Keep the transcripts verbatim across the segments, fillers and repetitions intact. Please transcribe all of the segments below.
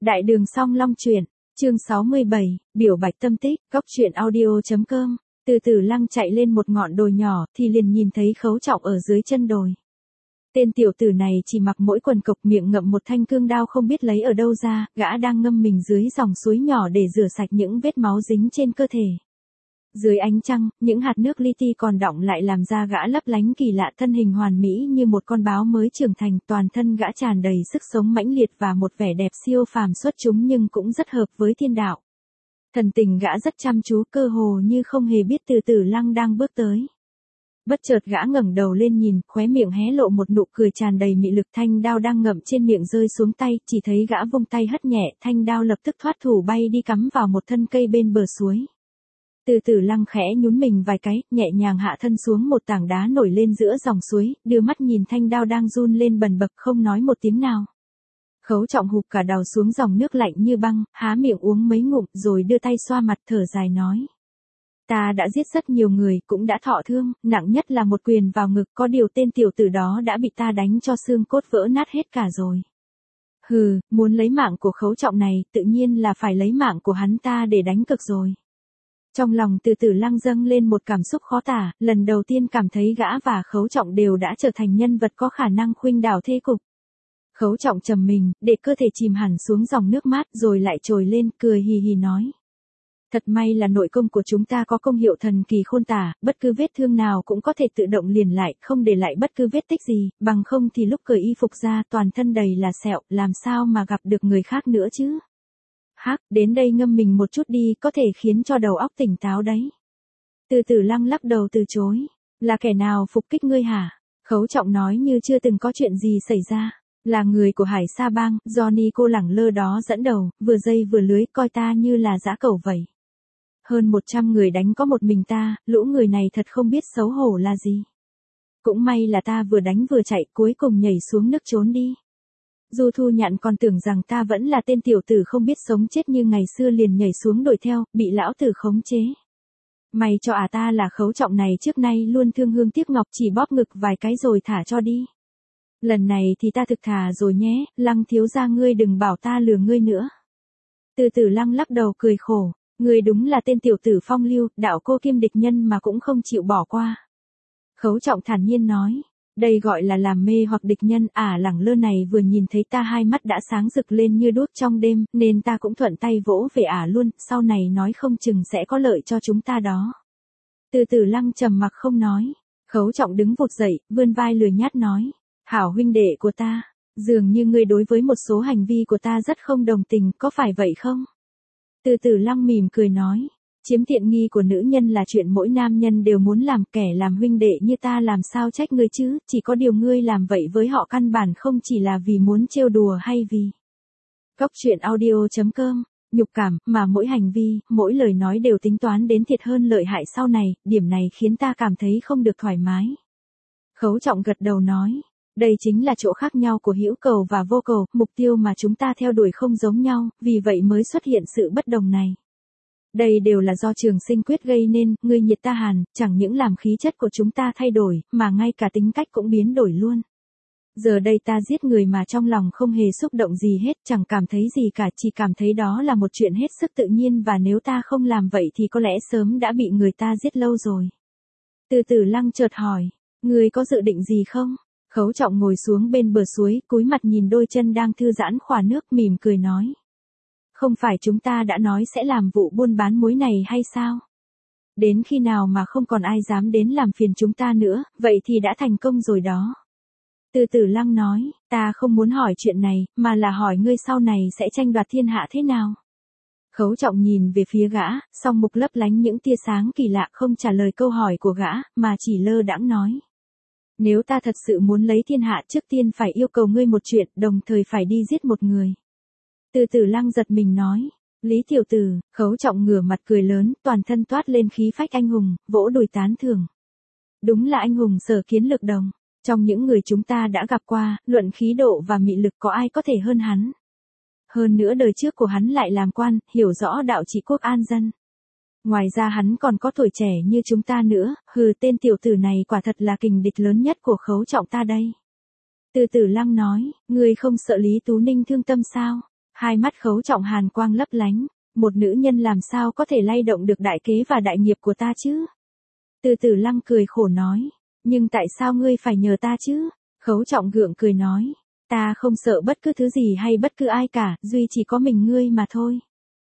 Đại đường Song Long truyện, chương sáu mươi bảy, biểu bạch tâm tích, góc truyện audio chấm com. Từ từ Lăng chạy lên một ngọn đồi nhỏ thì liền nhìn thấy Khấu Trọng ở dưới chân đồi. Tên tiểu tử này chỉ mặc mỗi quần cộc, miệng ngậm một thanh cương đao không biết lấy ở đâu ra, gã đang ngâm mình dưới dòng suối nhỏ để rửa sạch những vết máu dính trên cơ thể. Dưới ánh trăng, những hạt nước li ti còn đọng lại làm ra gã lấp lánh kỳ lạ, thân hình hoàn mỹ như một con báo mới trưởng thành, toàn thân gã tràn đầy sức sống mãnh liệt và một vẻ đẹp siêu phàm xuất chúng nhưng cũng rất hợp với thiên đạo. Thần tình gã rất chăm chú, cơ hồ như không hề biết Từ Từ Lăng đang bước tới. Bất chợt gã ngẩng đầu lên nhìn, khóe miệng hé lộ một nụ cười tràn đầy mị lực, thanh đao đang ngậm trên miệng rơi xuống tay, chỉ thấy gã vung tay hất nhẹ, thanh đao lập tức thoát thủ bay đi cắm vào một thân cây bên bờ suối. Từ Từ Lăng khẽ nhún mình vài cái, nhẹ nhàng hạ thân xuống một tảng đá nổi lên giữa dòng suối, đưa mắt nhìn thanh đao đang run lên bần bật, không nói một tiếng nào. Khấu Trọng hụp cả đầu xuống dòng nước lạnh như băng, há miệng uống mấy ngụm rồi đưa tay xoa mặt thở dài nói. Ta đã giết rất nhiều người, cũng đã thọ thương, nặng nhất là một quyền vào ngực, có điều tên tiểu tử đó đã bị ta đánh cho xương cốt vỡ nát hết cả rồi. Hừ, muốn lấy mạng của Khấu Trọng này, tự nhiên là phải lấy mạng của hắn ta để đánh cực rồi. Trong lòng Từ Từ Lăng dâng lên một cảm xúc khó tả, lần đầu tiên cảm thấy gã và Khấu Trọng đều đã trở thành nhân vật có khả năng khuynh đảo thế cục. Khấu Trọng trầm mình, để cơ thể chìm hẳn xuống dòng nước mát rồi lại trồi lên, cười hì hì nói. Thật may là nội công của chúng ta có công hiệu thần kỳ khôn tả, bất cứ vết thương nào cũng có thể tự động liền lại, không để lại bất cứ vết tích gì, bằng không thì lúc cởi y phục ra toàn thân đầy là sẹo, làm sao mà gặp được người khác nữa chứ. Hắc, đến đây ngâm mình một chút đi, có thể khiến cho đầu óc tỉnh táo đấy. Từ Từ Lăng lắc đầu từ chối. Là kẻ nào phục kích ngươi hả? Khấu Trọng nói như chưa từng có chuyện gì xảy ra. Là người của Hải Sa Bang, Johnny cô lẳng lơ đó dẫn đầu, vừa dây vừa lưới, coi ta như là dã cẩu vậy. Hơn một trăm người đánh có một mình ta, lũ người này thật không biết xấu hổ là gì. Cũng may là ta vừa đánh vừa chạy, cuối cùng nhảy xuống nước trốn đi. Du Thu Nhạn còn tưởng rằng ta vẫn là tên tiểu tử không biết sống chết như ngày xưa, liền nhảy xuống đuổi theo, bị lão tử khống chế. May cho à ta là Khấu Trọng này trước nay luôn thương hương tiếc ngọc, chỉ bóp ngực vài cái rồi thả cho đi. Lần này thì ta thực thà rồi nhé, Lăng thiếu gia ngươi đừng bảo ta lừa ngươi nữa. Từ Từ Lăng lắc đầu cười khổ, ngươi đúng là tên tiểu tử phong lưu, đạo cô kiêm địch nhân mà cũng không chịu bỏ qua. Khấu Trọng thản nhiên nói. Đây gọi là làm mê hoặc địch nhân, à lẳng lơ này vừa nhìn thấy ta hai mắt đã sáng rực lên như đuốc trong đêm, nên ta cũng thuận tay vỗ về ả luôn, sau này nói không chừng sẽ có lợi cho chúng ta đó. Từ Từ Lăng trầm mặc không nói, Khấu Trọng đứng vụt dậy, vươn vai lười nhát nói, hảo huynh đệ của ta, dường như ngươi đối với một số hành vi của ta rất không đồng tình, có phải vậy không? Từ Từ Lăng mỉm cười nói. Chiếm tiện nghi của nữ nhân là chuyện mỗi nam nhân đều muốn làm, kẻ làm huynh đệ như ta làm sao trách ngươi chứ, chỉ có điều ngươi làm vậy với họ căn bản không chỉ là vì muốn trêu đùa hay vì. Góc truyện audio chấm com, nhục cảm, mà mỗi hành vi, mỗi lời nói đều tính toán đến thiệt hơn lợi hại sau này, điểm này khiến ta cảm thấy không được thoải mái. Khấu Trọng gật đầu nói, đây chính là chỗ khác nhau của hữu cầu và vô cầu, mục tiêu mà chúng ta theo đuổi không giống nhau, vì vậy mới xuất hiện sự bất đồng này. Đây đều là do trường sinh quyết gây nên, ngươi nhiệt ta hàn, chẳng những làm khí chất của chúng ta thay đổi, mà ngay cả tính cách cũng biến đổi luôn. Giờ đây ta giết người mà trong lòng không hề xúc động gì hết, chẳng cảm thấy gì cả, chỉ cảm thấy đó là một chuyện hết sức tự nhiên, và nếu ta không làm vậy thì có lẽ sớm đã bị người ta giết lâu rồi. Từ Từ Lăng chợt hỏi, ngươi có dự định gì không? Khấu Trọng ngồi xuống bên bờ suối, cúi mặt nhìn đôi chân đang thư giãn khỏa nước, mỉm cười nói. Không phải chúng ta đã nói sẽ làm vụ buôn bán muối này hay sao? Đến khi nào mà không còn ai dám đến làm phiền chúng ta nữa, vậy thì đã thành công rồi đó. Từ Từ Lăng nói, ta không muốn hỏi chuyện này, mà là hỏi ngươi sau này sẽ tranh đoạt thiên hạ thế nào? Khấu Trọng nhìn về phía gã, song mục lấp lánh những tia sáng kỳ lạ, không trả lời câu hỏi của gã, mà chỉ lơ đãng nói. Nếu ta thật sự muốn lấy thiên hạ, trước tiên phải yêu cầu ngươi một chuyện, đồng thời phải đi giết một người. Từ Từ Lăng giật mình nói, Lý tiểu tử. Khấu Trọng ngửa mặt cười lớn, toàn thân toát lên khí phách anh hùng, vỗ đùi tán thưởng. Đúng là anh hùng sở kiến lực đồng, trong những người chúng ta đã gặp qua, luận khí độ và mị lực có ai có thể hơn hắn. Hơn nữa đời trước của hắn lại làm quan, hiểu rõ đạo trị quốc an dân. Ngoài ra hắn còn có tuổi trẻ như chúng ta nữa, hừ, tên tiểu tử này quả thật là kình địch lớn nhất của Khấu Trọng ta đây. Từ Từ Lăng nói, ngươi không sợ Lý Tú Ninh thương tâm sao? Hai mắt Khấu Trọng hàn quang lấp lánh, một nữ nhân làm sao có thể lay động được đại kế và đại nghiệp của ta chứ? Từ Từ Lăng cười khổ nói, nhưng tại sao ngươi phải nhờ ta chứ? Khấu Trọng gượng cười nói, ta không sợ bất cứ thứ gì hay bất cứ ai cả, duy chỉ có mình ngươi mà thôi.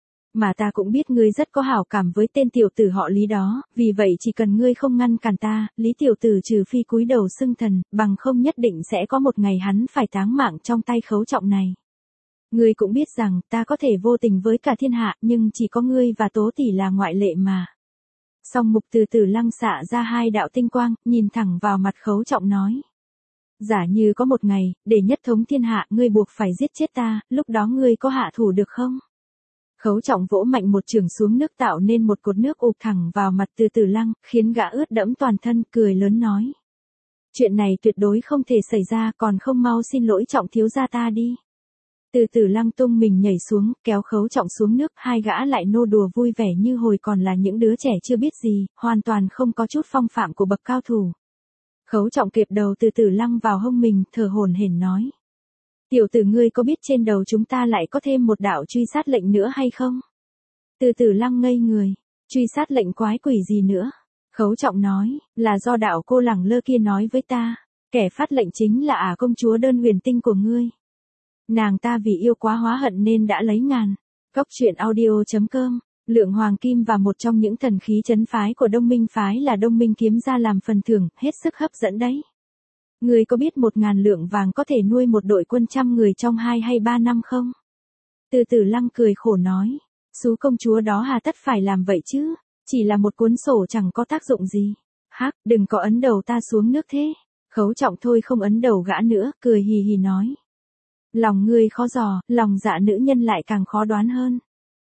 Mà ta cũng biết ngươi rất có hảo cảm với tên tiểu tử họ Lý đó, vì vậy chỉ cần ngươi không ngăn cản ta, Lý tiểu tử trừ phi cúi đầu xưng thần, bằng không nhất định sẽ có một ngày hắn phải táng mạng trong tay Khấu Trọng này. Ngươi cũng biết rằng, ta có thể vô tình với cả thiên hạ, nhưng chỉ có ngươi và Tố tỷ là ngoại lệ mà. Song mục Từ Từ Lăng xạ ra hai đạo tinh quang, nhìn thẳng vào mặt Khấu Trọng nói. Giả như có một ngày, để nhất thống thiên hạ, ngươi buộc phải giết chết ta, lúc đó ngươi có hạ thủ được không? Khấu Trọng vỗ mạnh một chưởng xuống nước tạo nên một cột nước ụp thẳng vào mặt Từ Từ Lăng, khiến gã ướt đẫm toàn thân, cười lớn nói. Chuyện này tuyệt đối không thể xảy ra, còn không mau xin lỗi Trọng thiếu gia ta đi. Từ Từ Lăng tung mình nhảy xuống, kéo Khấu Trọng xuống nước, hai gã lại nô đùa vui vẻ như hồi còn là những đứa trẻ chưa biết gì, hoàn toàn không có chút phong phạm của bậc cao thủ. Khấu Trọng kẹp đầu Từ Từ Lăng vào hông mình, thở hổn hển nói. Tiểu tử ngươi có biết trên đầu chúng ta lại có thêm một đạo truy sát lệnh nữa hay không? Từ Từ Lăng ngây người, truy sát lệnh quái quỷ gì nữa? Khấu Trọng nói, là do đạo cô lẳng lơ kia nói với ta, kẻ phát lệnh chính là ả công chúa đơn huyền tinh của ngươi. Nàng ta vì yêu quá hóa hận nên đã lấy ngàn. Cốc truyện audio chấm com, lượng hoàng kim và một trong những thần khí trấn phái của Đông Minh phái là Đông Minh kiếm ra làm phần thưởng, hết sức hấp dẫn đấy. Ngươi có biết một ngàn lượng vàng có thể nuôi một đội quân trăm người trong hai hay ba năm không? Từ Từ Lăng cười khổ nói, xú công chúa đó hà tất phải làm vậy chứ, chỉ là một cuốn sổ chẳng có tác dụng gì. Hắc, đừng có ấn đầu ta xuống nước thế. Khấu Trọng thôi không ấn đầu gã nữa, cười hì hì nói. Lòng ngươi khó dò, lòng dạ nữ nhân lại càng khó đoán hơn.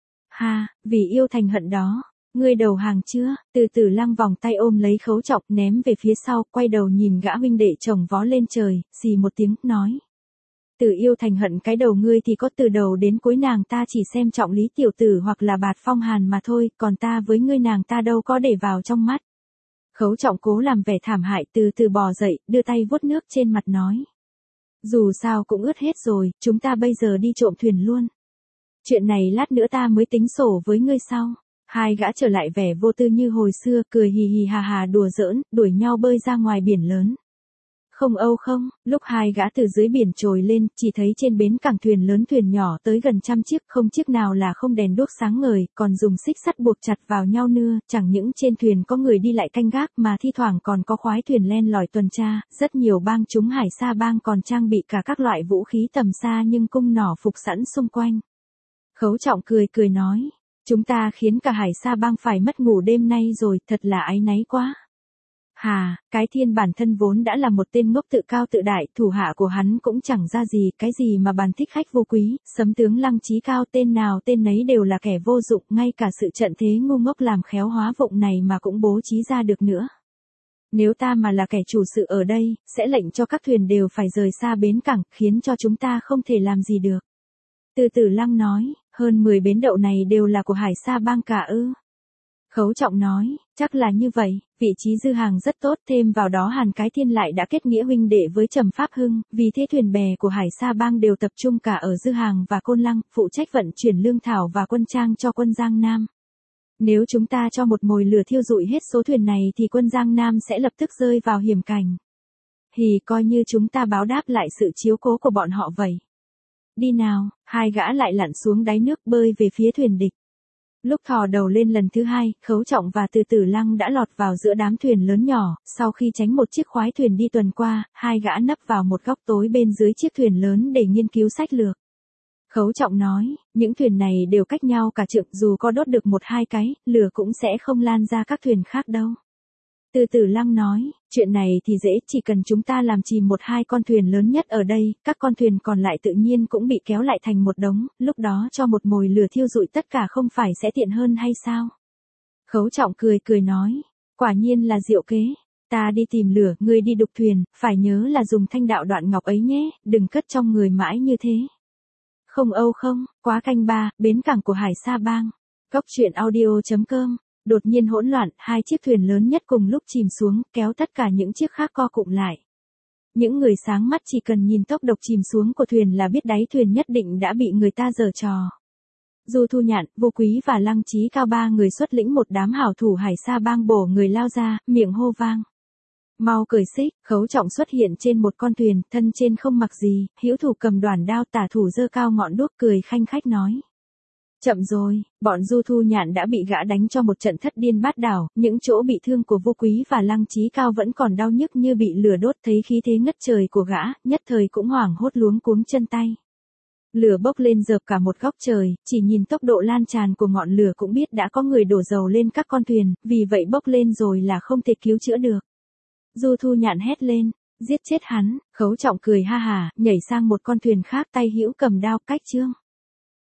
Ha, vì yêu thành hận đó, ngươi đầu hàng chưa? Từ Từ Lăng vòng tay ôm lấy Khấu Trọng ném về phía sau, quay đầu nhìn gã huynh đệ chồng vó lên trời, xì một tiếng, nói. Từ yêu thành hận cái đầu ngươi thì có từ đầu đến cuối nàng ta chỉ xem trọng Lý tiểu tử hoặc là Bạt Phong Hàn mà thôi, còn ta với ngươi nàng ta đâu có để vào trong mắt. Khấu Trọng cố làm vẻ thảm hại, từ từ bò dậy, đưa tay vuốt nước trên mặt nói. Dù sao cũng ướt hết rồi, chúng ta bây giờ đi trộm thuyền luôn. Chuyện này lát nữa ta mới tính sổ với ngươi sau. Hai gã trở lại vẻ vô tư như hồi xưa, cười hì hì hà hà đùa giỡn, đuổi nhau bơi ra ngoài biển lớn. Không âu không, lúc hai gã từ dưới biển trồi lên, chỉ thấy trên bến cảng thuyền lớn thuyền nhỏ tới gần trăm chiếc, không chiếc nào là không đèn đuốc sáng ngời, còn dùng xích sắt buộc chặt vào nhau nưa, chẳng những trên thuyền có người đi lại canh gác mà thi thoảng còn có khoái thuyền len lỏi tuần tra, rất nhiều bang chúng Hải Sa bang còn trang bị cả các loại vũ khí tầm xa nhưng cung nỏ phục sẵn xung quanh. Khấu Trọng cười cười nói, chúng ta khiến cả Hải Sa bang phải mất ngủ đêm nay rồi, thật là áy náy quá. Hà, cái Thiên bản thân vốn đã là một tên ngốc tự cao tự đại, thủ hạ của hắn cũng chẳng ra gì, cái gì mà bàn thích khách vô quý, Sấm tướng Lăng Chí Cao tên nào tên nấy đều là kẻ vô dụng, ngay cả sự trận thế ngu ngốc làm khéo hóa vụng này mà cũng bố trí ra được nữa. Nếu ta mà là kẻ chủ sự ở đây, sẽ lệnh cho các thuyền đều phải rời xa bến cảng, khiến cho chúng ta không thể làm gì được. Từ Từ Lăng nói, hơn mười bến đậu này đều là của Hải Sa bang cả ư. Khấu Trọng nói, chắc là như vậy, vị trí dư hàng rất tốt, thêm vào đó Hàn Cái Thiên lại đã kết nghĩa huynh đệ với Trầm Pháp Hưng, vì thế thuyền bè của Hải Sa bang đều tập trung cả ở dư hàng và Côn Lăng, phụ trách vận chuyển lương thảo và quân trang cho quân Giang Nam. Nếu chúng ta cho một mồi lửa thiêu rụi hết số thuyền này thì quân Giang Nam sẽ lập tức rơi vào hiểm cảnh. Hì, coi như chúng ta báo đáp lại sự chiếu cố của bọn họ vậy. Đi nào, hai gã lại lặn xuống đáy nước bơi về phía thuyền địch. Lúc thò đầu lên lần thứ hai, Khấu Trọng và Từ Từ Lăng đã lọt vào giữa đám thuyền lớn nhỏ, sau khi tránh một chiếc khoái thuyền đi tuần qua, hai gã nấp vào một góc tối bên dưới chiếc thuyền lớn để nghiên cứu sách lược. Khấu Trọng nói, những thuyền này đều cách nhau cả trượng, dù có đốt được một hai cái, lửa cũng sẽ không lan ra các thuyền khác đâu. Từ Từ Lăng nói, chuyện này thì dễ, chỉ cần chúng ta làm chìm một hai con thuyền lớn nhất ở đây, các con thuyền còn lại tự nhiên cũng bị kéo lại thành một đống, lúc đó cho một mồi lửa thiêu rụi tất cả không phải sẽ tiện hơn hay sao? Khấu Trọng cười cười nói, quả nhiên là diệu kế, ta đi tìm lửa, ngươi đi đục thuyền, phải nhớ là dùng thanh đạo đoạn ngọc ấy nhé, đừng cất trong người mãi như thế. Không âu không, quá canh ba, bến cảng của Hải Sa bang. Cốc truyện audio chấm com. Đột nhiên hỗn loạn, hai chiếc thuyền lớn nhất cùng lúc chìm xuống, kéo tất cả những chiếc khác co cụm lại. Những người sáng mắt chỉ cần nhìn tốc độ chìm xuống của thuyền là biết đáy thuyền nhất định đã bị người ta giở trò. Du Thu Nhạn, Vô Quý và Lăng Chí Cao ba người xuất lĩnh một đám hảo thủ Hải Sa bang bổ người lao ra, miệng hô vang. Mau cởi xích, Khấu Trọng xuất hiện trên một con thuyền, thân trên không mặc gì, hữu thủ cầm đoản đao, tả thủ giơ cao ngọn đuốc cười khanh khách nói. Chậm rồi, bọn Du Thu Nhạn đã bị gã đánh cho một trận thất điên bát đảo, những chỗ bị thương của Vô Quý và Lăng Chí Cao vẫn còn đau nhức như bị lửa đốt, thấy khí thế ngất trời của gã, nhất thời cũng hoảng hốt luống cuống chân tay. Lửa bốc lên rợp cả một góc trời, chỉ nhìn tốc độ lan tràn của ngọn lửa cũng biết đã có người đổ dầu lên các con thuyền, vì vậy bốc lên rồi là không thể cứu chữa được. Du Thu Nhạn hét lên, giết chết hắn. Khấu Trọng cười ha hà, nhảy sang một con thuyền khác, tay hữu cầm đao, cách chương.